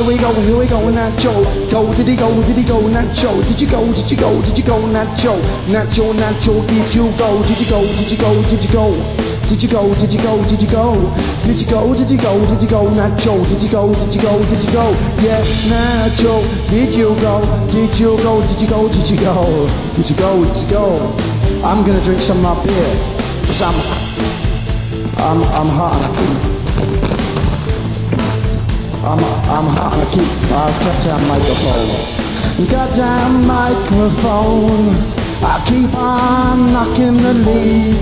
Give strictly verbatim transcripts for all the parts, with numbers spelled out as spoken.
here we go, here we go, Nacho. Go, did he go, did he go, Nacho? Did you go, did you go, did you go, Nacho? Nacho, Nacho, did you go, did you go, did you go, did you go? Did you go, did you go, did you go? Did you go, did you go, did you go, Nacho? Did you go, did you go, did you go? Yeah, Nacho, did you go, did you go, did you go, did you go? Did you go, did you go? I'm gonna drink some of my beer, cause I'm, I'm, I'm hot. I'm, I'm hot and I keep my goddamn microphone. Goddamn microphone. I keep on knocking the lead,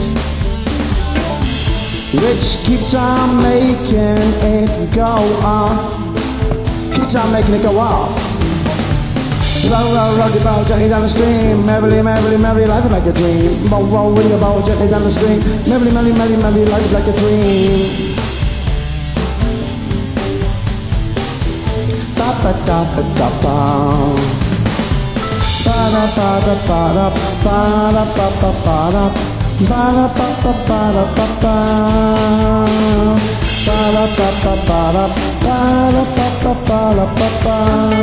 which keeps on making it go off. Keeps on making it go off. Roll, roll, roll your boat gently down the stream. Merrily, merrily, merrily, life is like a dream. Roll, roll, roll your boat gently down the stream. Merrily, merrily, merrily, merrily, life is like a dream. Ba ba da ba da ba. Ba da ba da ba da ba da ba ba ba da. Ba da ba ba ba da ba ba. Ba da ba ba ba da. Ba da ba ba ba da ba ba.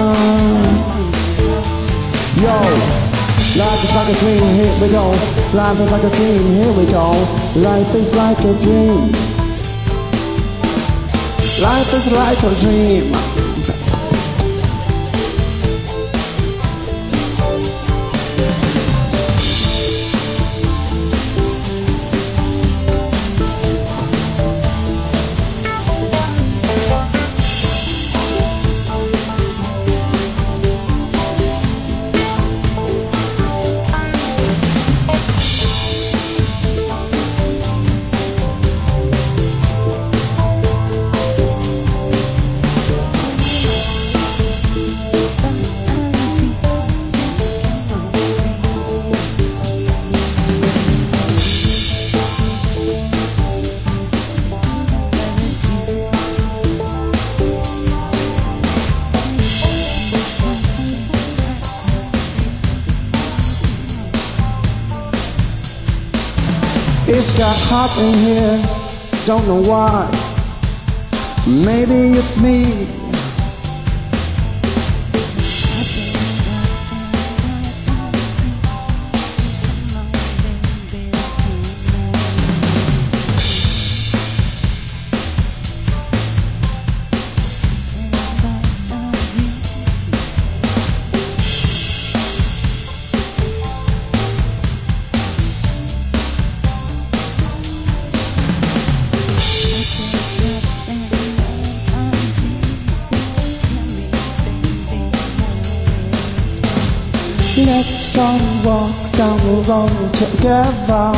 Yo, life is like a dream, here we go. Life is like a dream, here we go. Life is like a dream. Life is like a dream. It's got hot in here, don't know why. Maybe it's me. Let's all walk down the road together.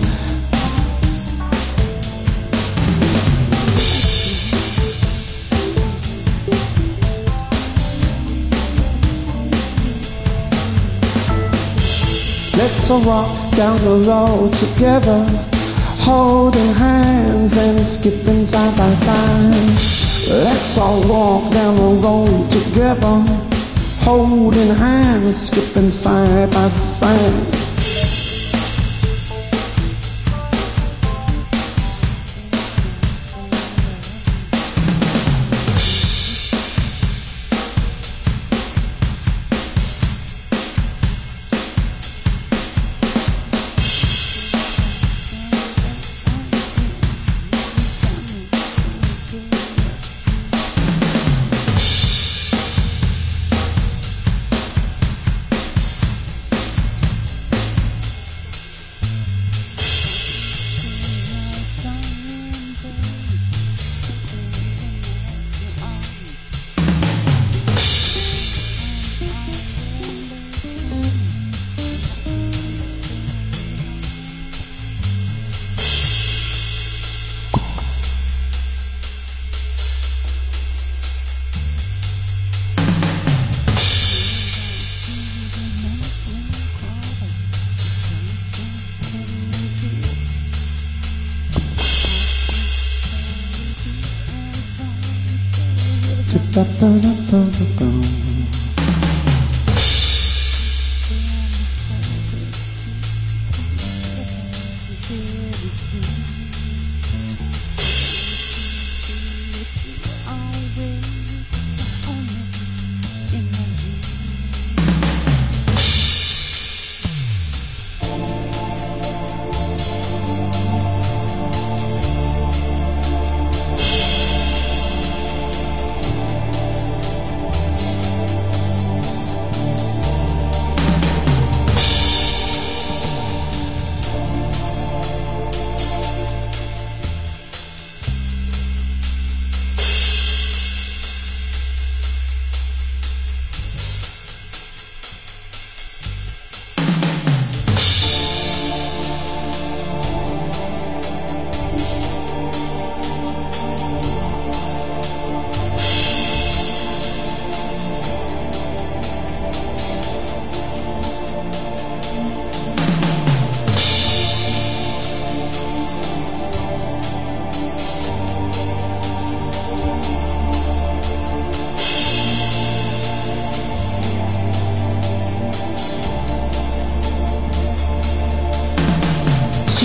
Let's all walk down the road together, holding hands and skipping side by side. Let's all walk down the road together, holding hands, skipping side by side.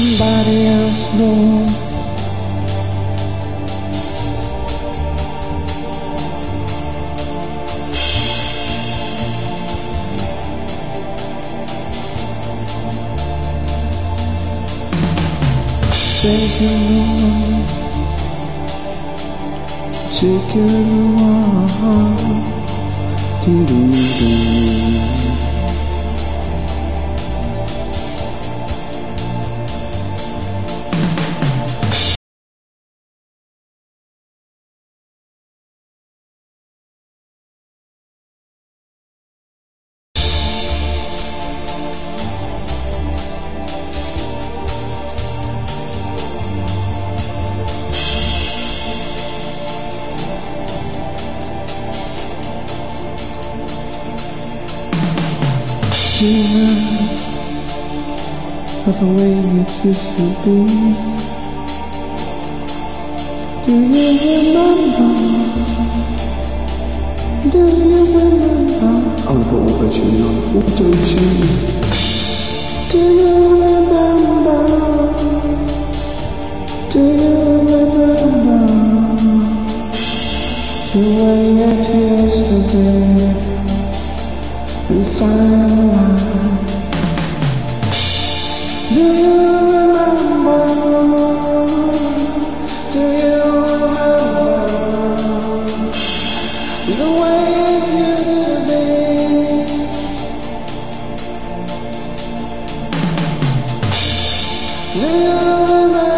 somebody else know. Take it along, take it along, ding ding ding. Of the way it used to be. Do you remember? Do you remember? I'm gonna put auto-tune on. Auto-tune. Do you remember? Do you remember? The way it used to be inside my life. Do you remember? Do you remember the way it used to be? Do you remember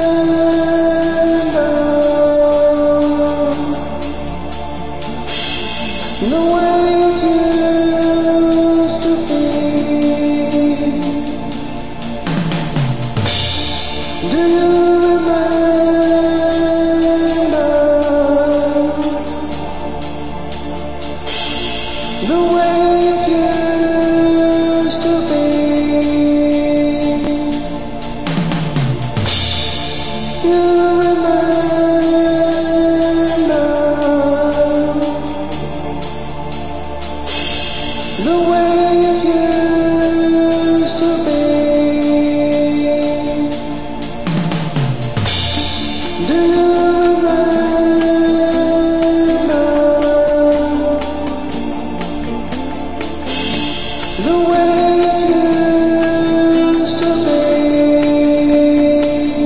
the way it used to be? Do you remember the way it used to be? You remember the way it used to be? Do you remember the way it used to be?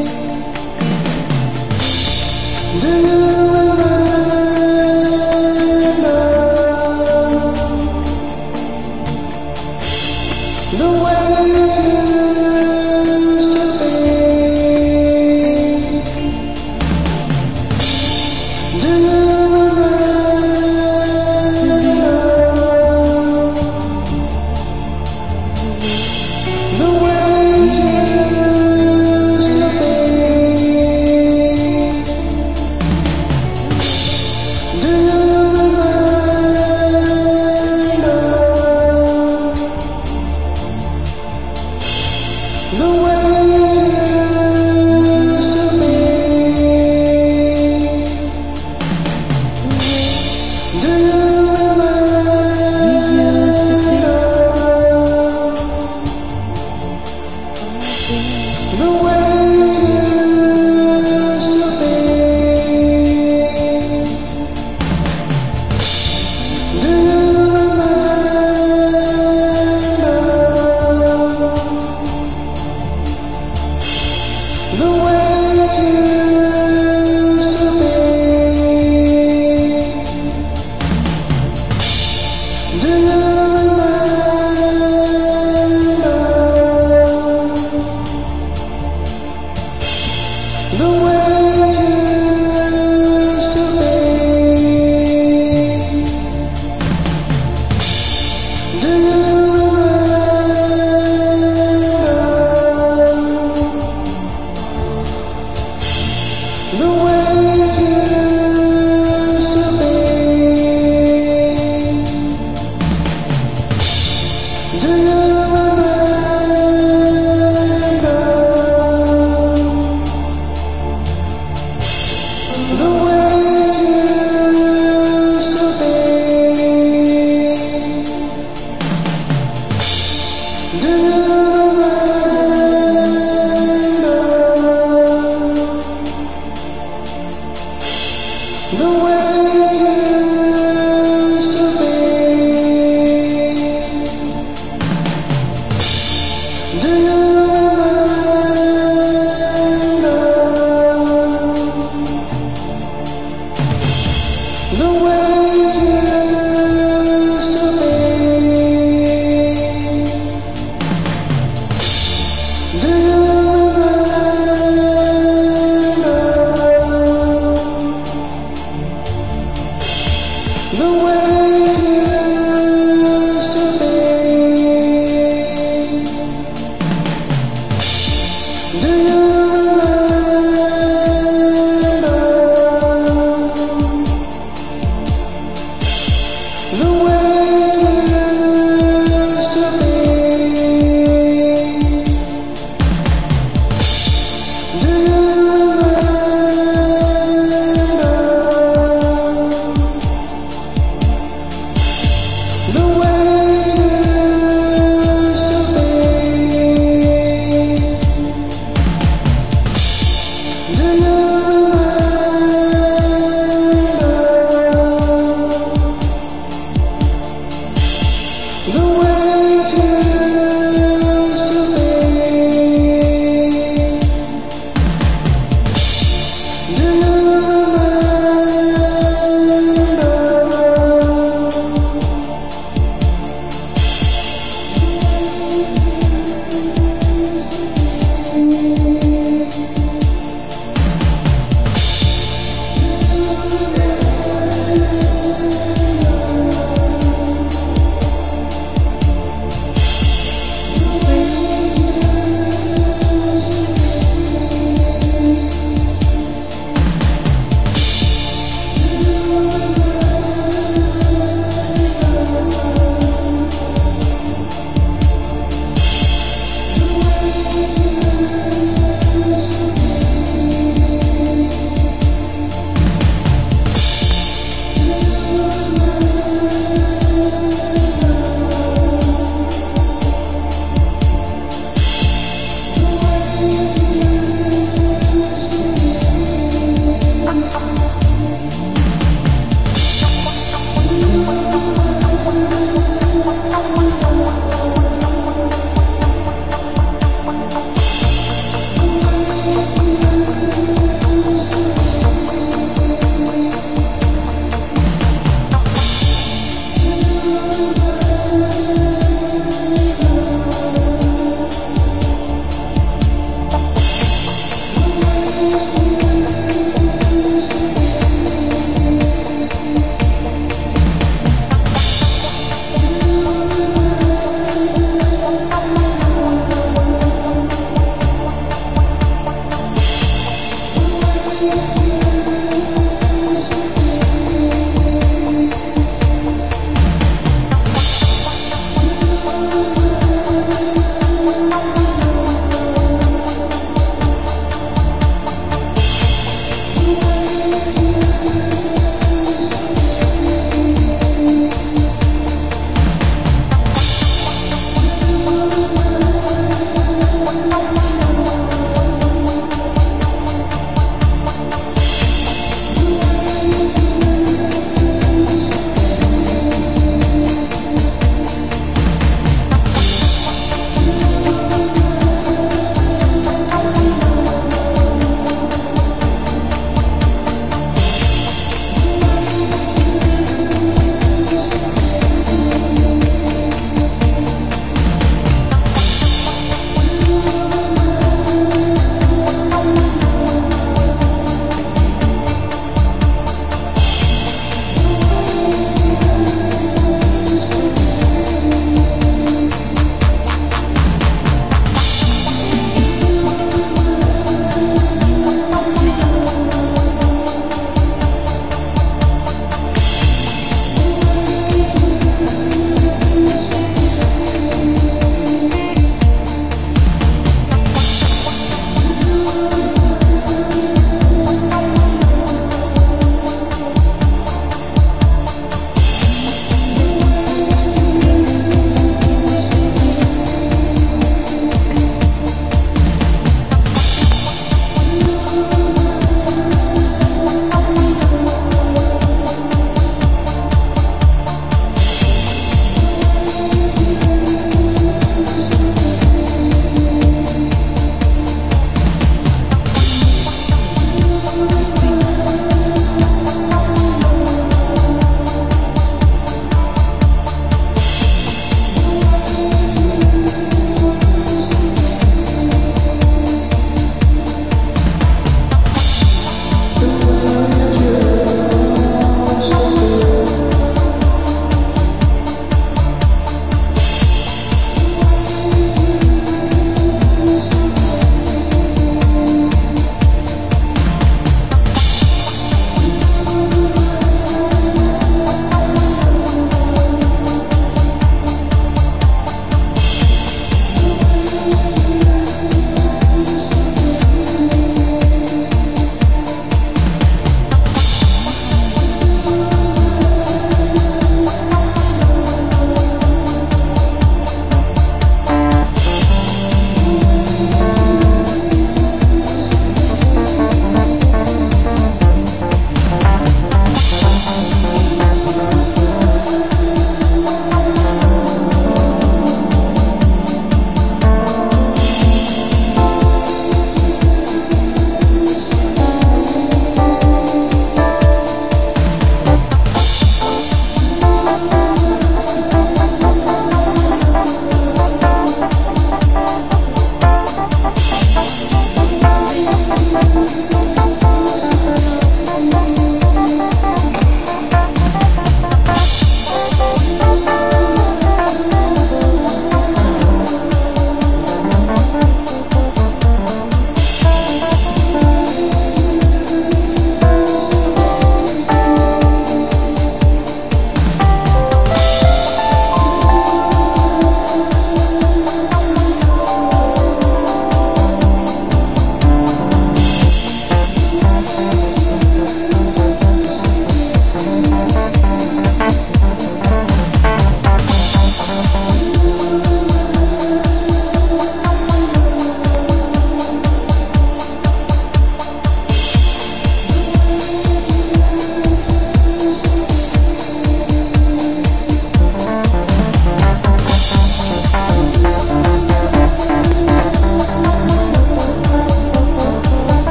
Do you remember the way it used to be? Do you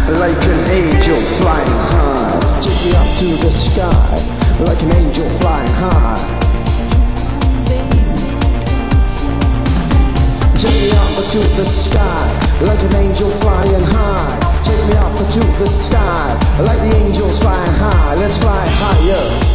like an angel flying high. Take me up to the sky, like an angel flying high. Take me up to the sky, like an angel flying high. Take me up to the sky, like the angels flying high. Let's fly higher.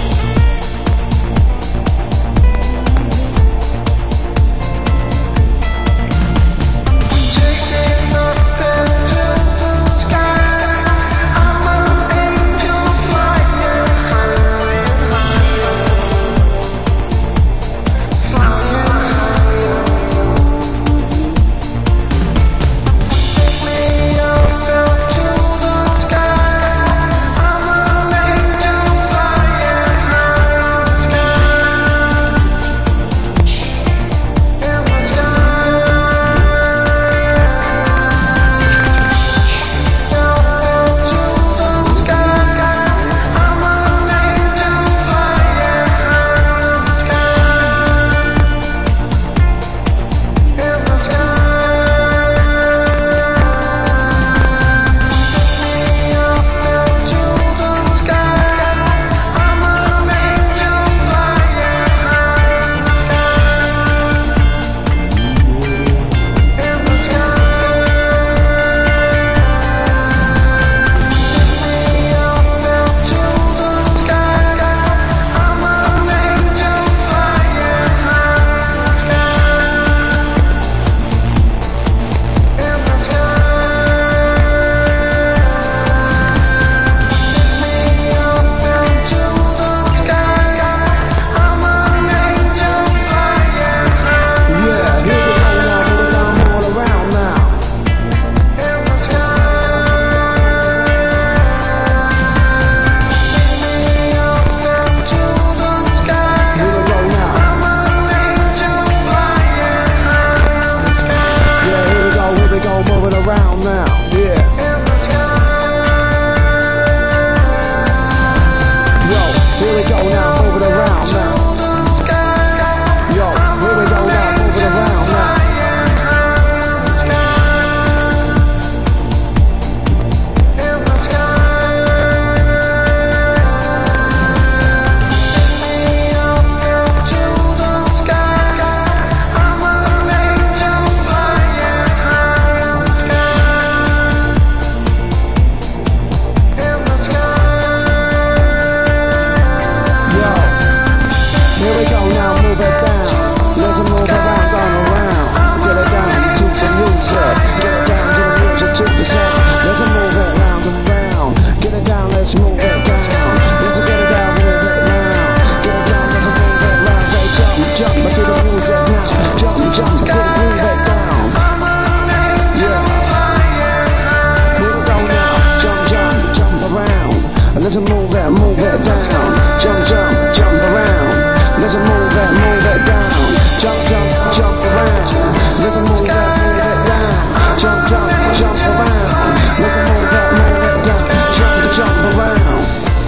Let's move it, move it down. Jump, jump, jump around. Let's move it, move it down. Jump, jump, jump around. Let's move it, move it down. Jump, jump, jump around. Let's move it, move it down. Jump, jump around.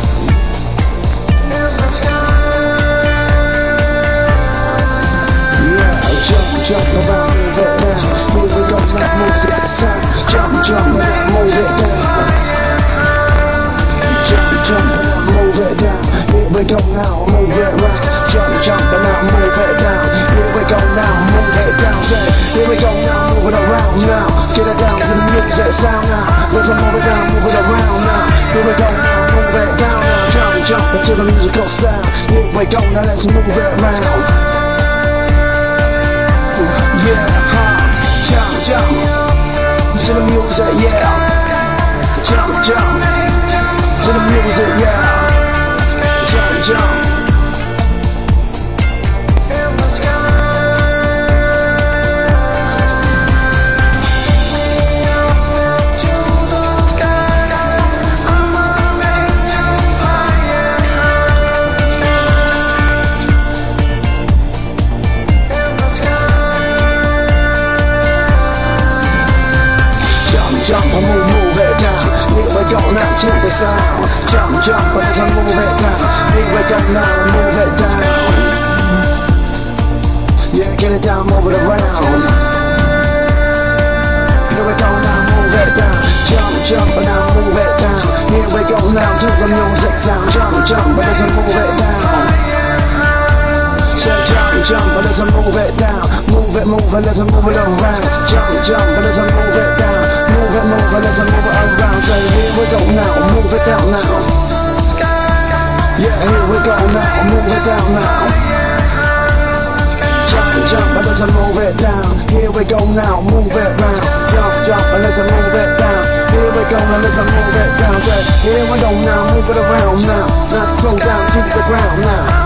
Yeah, jump, jump around, move it down. Here we go, now move to the side. Jump, jump around, move it down. Jump and move it down. Here we go now, move it right. Jump, jump and now move it down. Here we go now, move it down. Say, here we go now, move it around now. Get it down to the music sound now. Let's move it down, move it around now. Here we go now, move it down now. Jump, jump into the musical sound. Here we go now, let's move it around. Yeah, huh. Jump, jump to the music, yeah. Jump, jump to the music, yeah. Jump, jump. In the sky. Take me up to the sky. I'm an angel flying high in the sky. In the sky. Jump, jump, and move, move it down. Here we go now to the sound. Jump, jump, as I move it down. Here we go now and move it down. Yeah, get it down, move it around. Here we go now, move it down. Jump, jump, and now move now to the music sound. Jump, jump, but let's move it down. So jump, jump, but let's move it down. Move it, move it, let's move it around. Jump, jump, but let's move it down. Move it, move it, let's move it around. Say here we go now, move it down now. Yeah, here we go now, move it down now. Jump, jump, but let's move it down. Here we go now, move it round. Jump, jump, but let's move it down. Here we go now, let's move it down. Here we go now, move it around now. Now slow down to the ground now.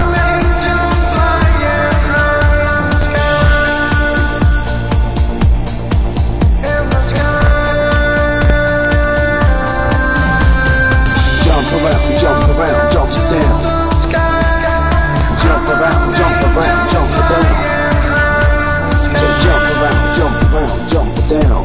Jump around, jump around, jump down. Jump around, jump around, jump down. So jump around, jump around, jump down.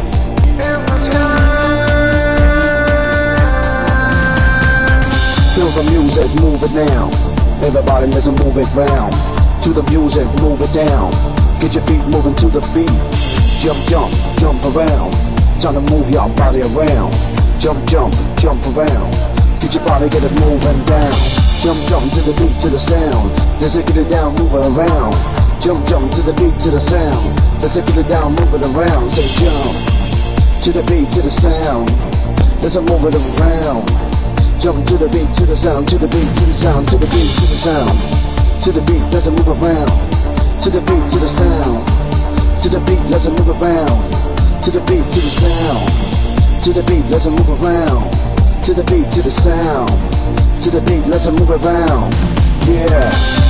Feel the music, move it now. Everybody let's move it round. To the music, move it down. Get your feet moving to the beat. Jump, jump, jump around. Time to move your body around. Jump, jump, jump around. Get your body, get it moving down. Jump, jump to the beat, to the sound. Let's get it down, move it around. Jump, jump to the beat, to the sound. Let's get it down, move it around. Say jump to the beat, to the sound. Let's move it around. Jump to the beat, to the sound, to the beat, to the sound, to the beat, to the sound. To the beat, let's move around. To the beat, to the sound. To the beat, let's move around. To the beat, to the sound. To the beat, let's move around. To the beat, to the sound. To the beat, let's move around. Yeah.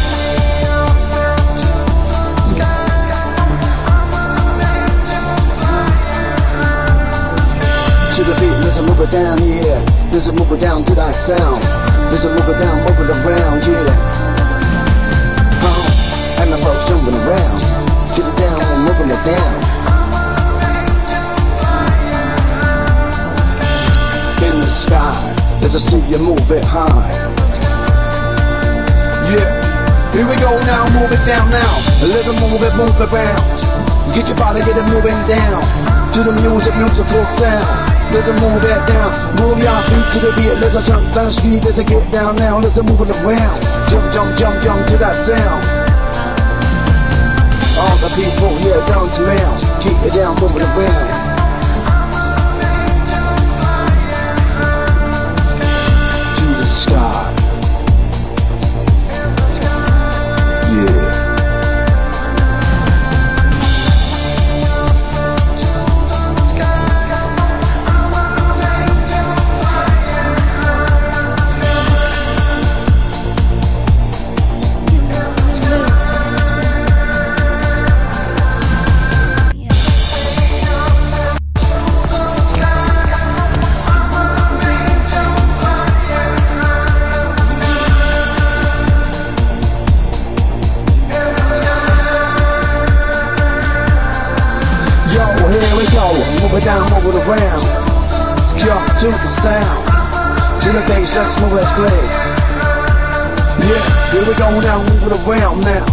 To the beat, let's move it down, yeah. Let's move it down to that sound. Let's move it down, move it around, yeah. Uh, and the folks jumping around. Get it down, and moving it down. In the sky, let's see you move it high. Yeah, here we go now, move it down now. Let it move it, move it around. Get your body, get it moving down. To the music, musical sound. Let's move it down. Move your feet to the beat. Let's jump down the street. Let's get down now. Let's move it around. Jump, jump, jump, jump to that sound. All the people here down to round. Keep it down, move it around. To the sky. Yeah. Move it down, move it around. Jump to the sound. To the bass, let's move it, please. Yeah, here we go now, move it around now.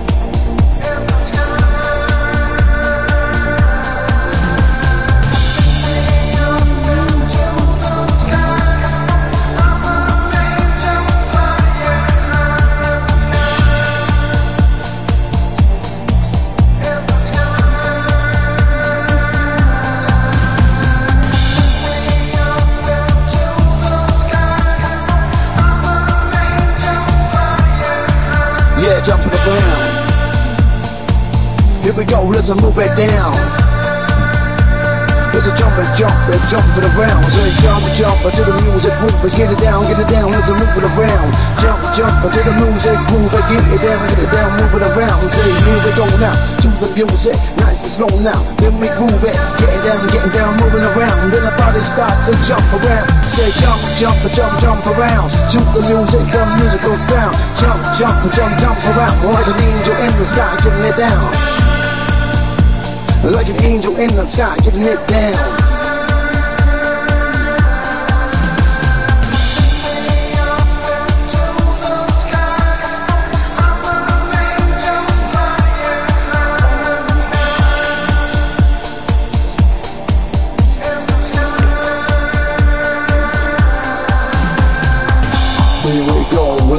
Yeah, jumping around. Here we go, let's move it down. Let's jump and jump and jump it around. So jump and jump to the music, move it, get it down, get it down, let's move it around. Jump, jump to the music, move it, get it down, get it down, move it around. Say here we go now, to the music, nice and slow now. Then we groove it, get it down, getting down, moving around. Then the body starts to jump around. Say jump, jump, jump, jump around. To the music, the musical sound. Jump, jump, jump, jump around. Like an angel in the sky, getting it down. Like an angel in the sky, getting it down.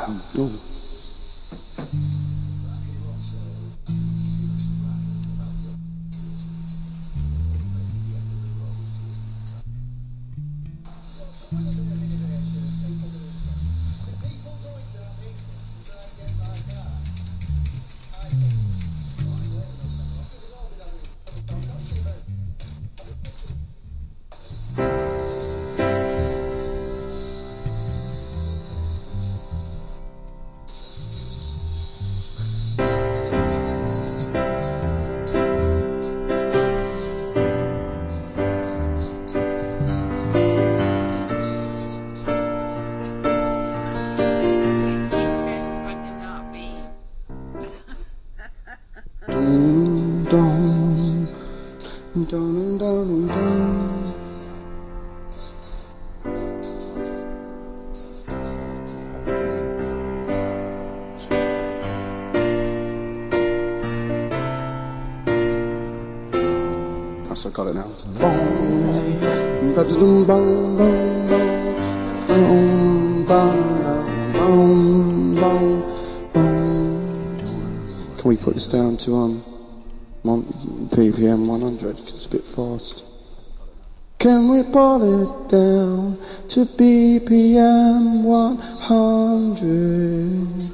Dun, dun, dun, dun. Yes, I got it now. Can we put this down to um one P P M one hundred? It's a bit fast. Can we pull it down to B P M one hundred?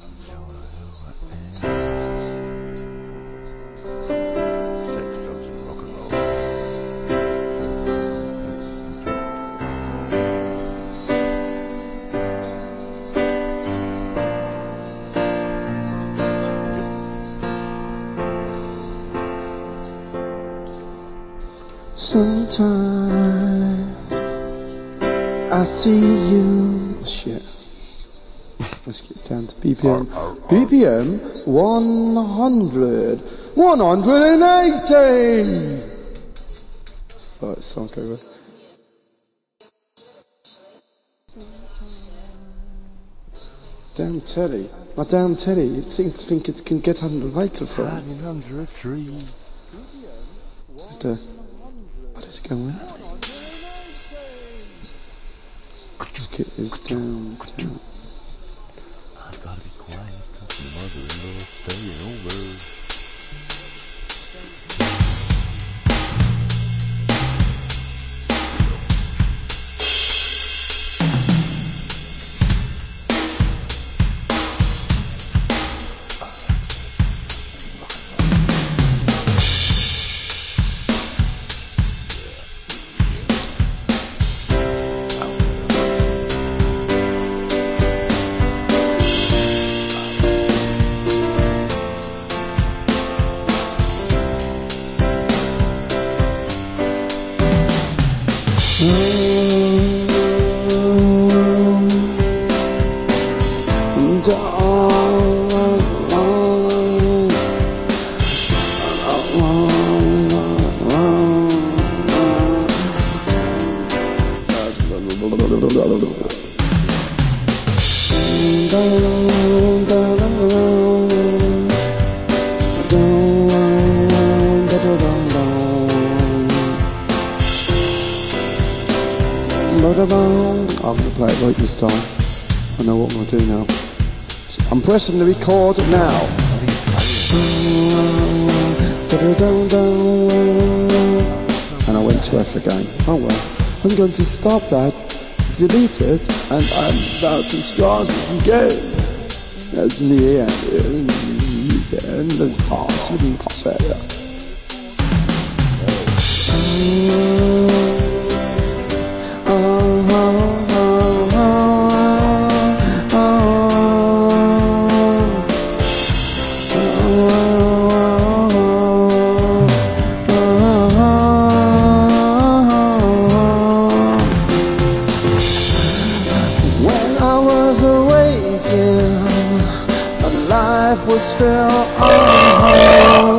Sometimes I see you. Shit. Let's get down to B P M. B P M one hundred. one hundred eighty! Oh, it's sunk over. Damn telly. My damn telly. It seems to think it can get under the microphone. Hiding under a tree. What the? What is going on? Let's get this down. down. I've got to be quiet because my mother-in-law's staying over. I'm going to play it right this time. I know what I'm going to do now. I'm pressing the record now. And I went to F again. Oh well. I'm going to stop that, delete it, and I'm about to start it again. That's me and and the parts of the password. Was still on.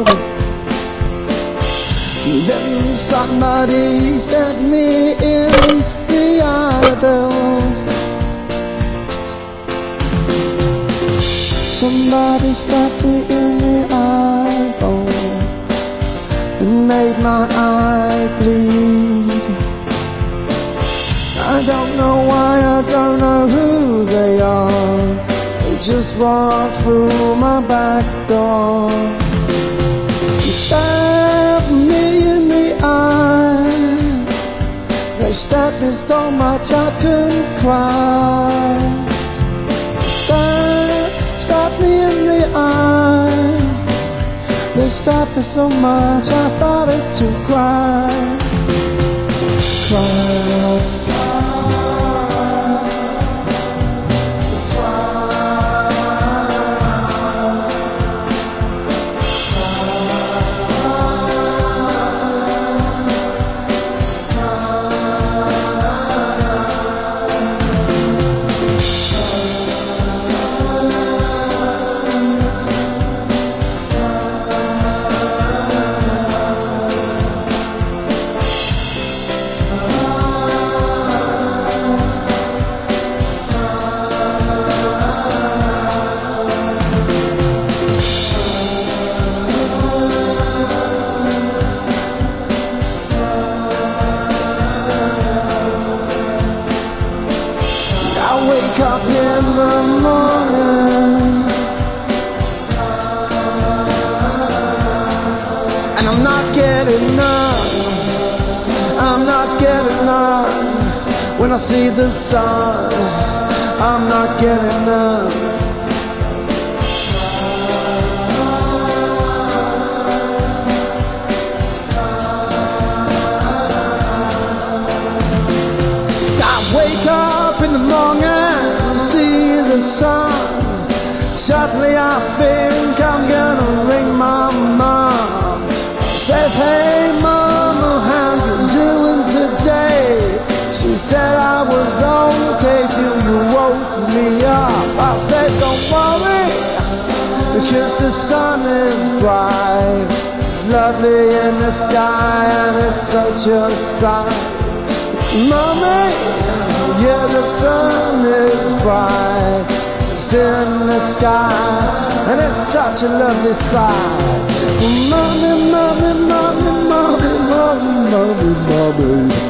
Then somebody stared me in the eyeballs. Somebody stared me in the eyeball and made my eye bleed. I don't know why, I don't know who they are. just walked through my back door. You stabbed me in the eye. They stabbed me so much I couldn't cry. Stabbed, stabbed me in the eye. They stabbed me so much I started to cry. Cry. Up in the morning and I'm not getting none, I'm not getting none. When I see the sun, I'm not getting none. I wake up in the morning, the sun. Suddenly I think I'm gonna ring my mom. Says, hey mama, how you doing today? She said I was okay till you woke me up. I said, don't worry, because the sun is bright. It's lovely in the sky and it's such a sight. Mommy, yeah, the sun is bright. It's in the sky and it's such a lovely sight. Mommy, mommy, mommy, mommy, mommy, mommy, mommy.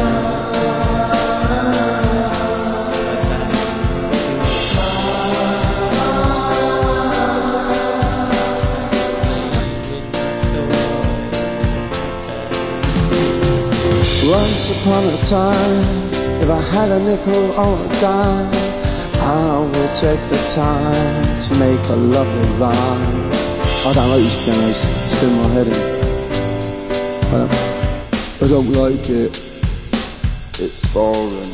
Once upon a time, if I had a nickel or a dime, I would take the time to make a lovely rhyme. I don't like these pianos, it's doing my head in. I don't, I don't like it, it's boring.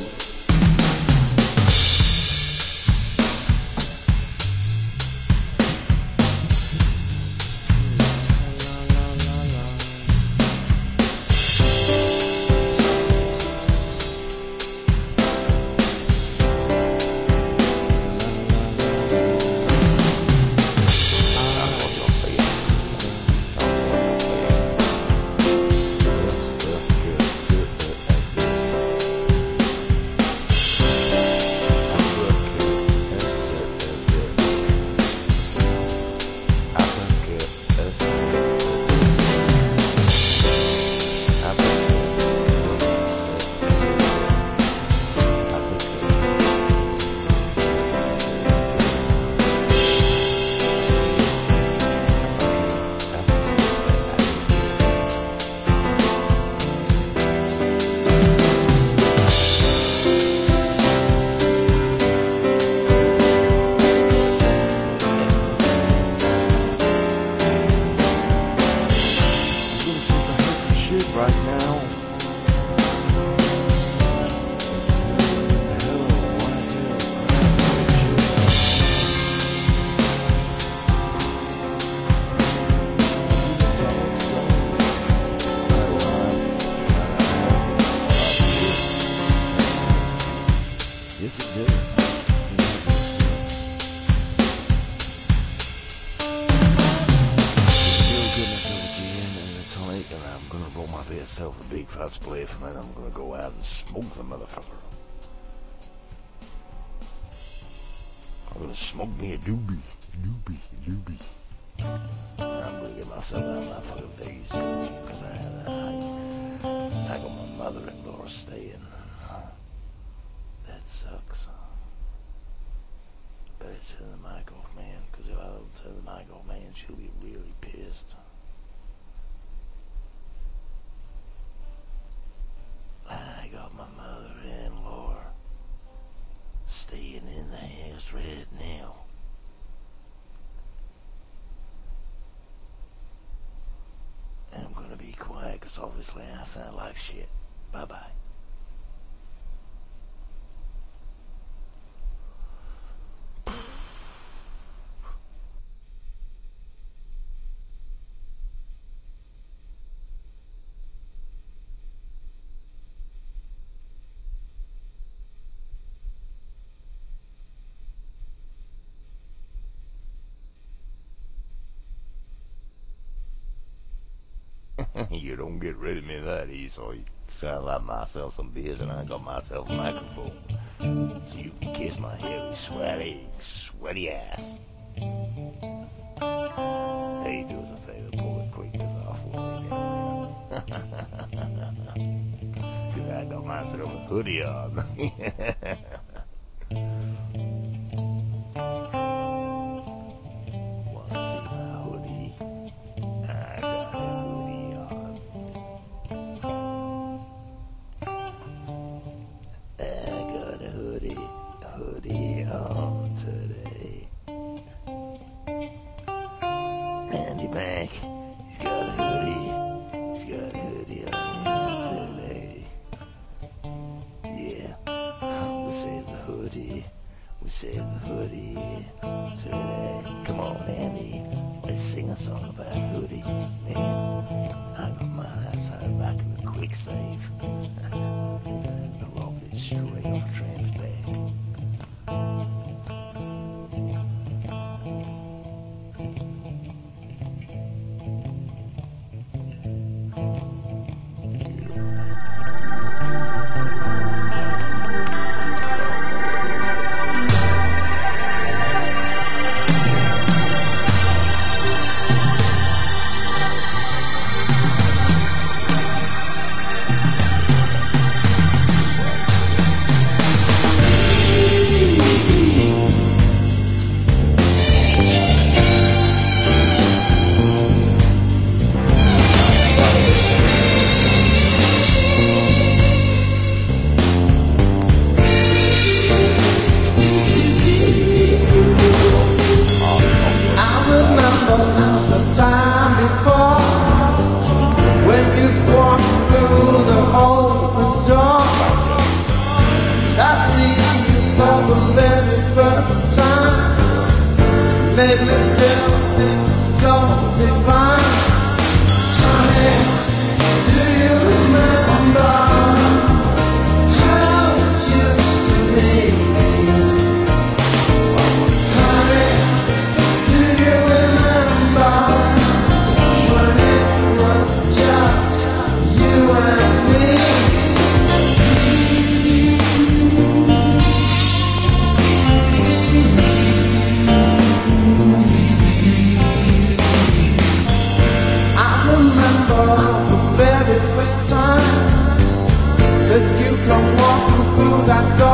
Myself a big fat spliff and then I'm gonna go out and smoke the motherfucker. I'm gonna smoke me a doobie, doobie, doobie. I'm gonna get myself out of my fucking face because I had that hike. Back on my mother-in-law staying. That sucks. better turn the mic off, man, because if I don't turn the mic off, man, she'll be really pissed. I got my mother-in-law staying in the house right now. And I'm gonna be quiet because obviously I sound like shit. Bye-bye. You don't get rid of me that easily. Sound like myself some beers and I got myself a microphone. So you can kiss my hairy, sweaty, sweaty ass. Hey, do us a favor, pull the clickers off for me down there. Cause I got myself a hoodie on. Wanna see my hoodie? I got a hoodie on. I got a hoodie, hoodie on today. Andy Mac, he's got a hoodie, he's got a hoodie on today. Yeah, we saved the hoodie, we saved the hoodie today. Come on, Andy, let's sing a song about hoodies, man. I got mine outside back in the quick save. I robbed it straight off a tramp's back. Made me feel so divine. Honey, do you remember how it used to be? Honey, do you remember when it was just you and me? The very first time that you come walking through that door.